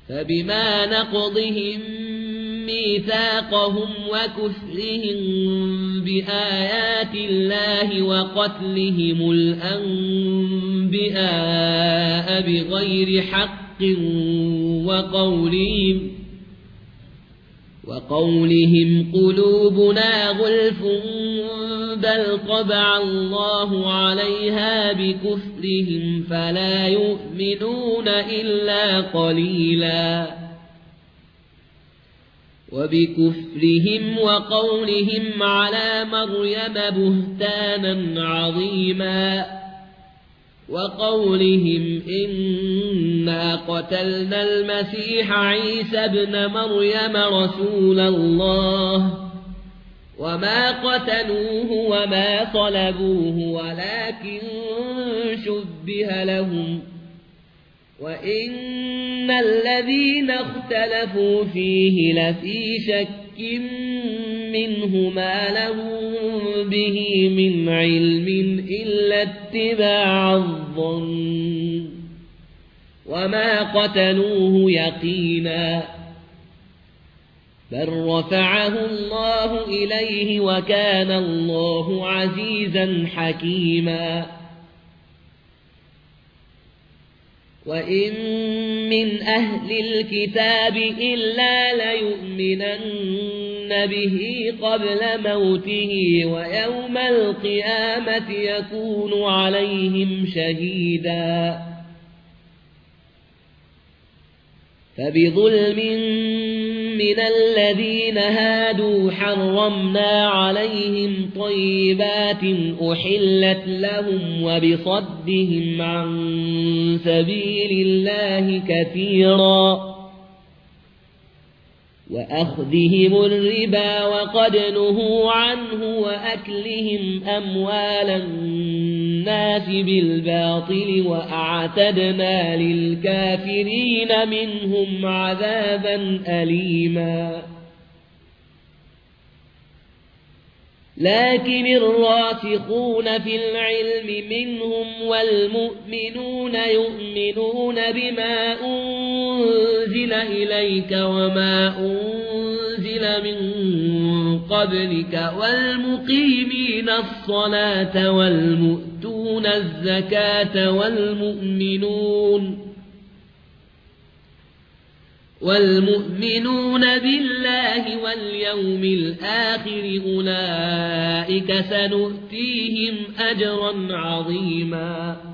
فبما نقضهم ميثاقهم وكفرهم بآيات الله وقتلهم الأنبياء بغير حق وقولهم قلوبنا غلف بل طبع الله عليها بكفرهم فلا يؤمنون إلا قليلا وبكفرهم وقولهم على مريم بهتانا عظيما وقولهم إنا قتلنا المسيح عيسى ابن مريم رسول الله وما قتلوه وما صلبوه ولكن شبه لهم وإن الذين اختلفوا فيه لفي شك منه ما لهم به من علم إلا اتباع الظن وما قتلوه يقينا بل رفعه الله إليه وكان الله عزيزا حكيما وإن من أهل الكتاب إلا ليؤمنن به قبل موته ويوم القيامة يكون عليهم شهيدا فبظلم من الذين هادوا حرمنا عليهم طيبات أحلت لهم وبصدهم عن سبيل الله كثيرا وأخذهم الربا وقد نهوا عنه وأكلهم أموال الناس بالباطل وأعتدنا للكافرين منهم عذابا أليما لكن الراسخون في العلم منهم والمؤمنون يؤمنون بما أنزل إليك وما أنزل من قبلك والمقيمين الصلاة والمؤتون الزكاة والمؤمنون بالله واليوم الآخر أولئك سنؤتيهم أجرا عظيما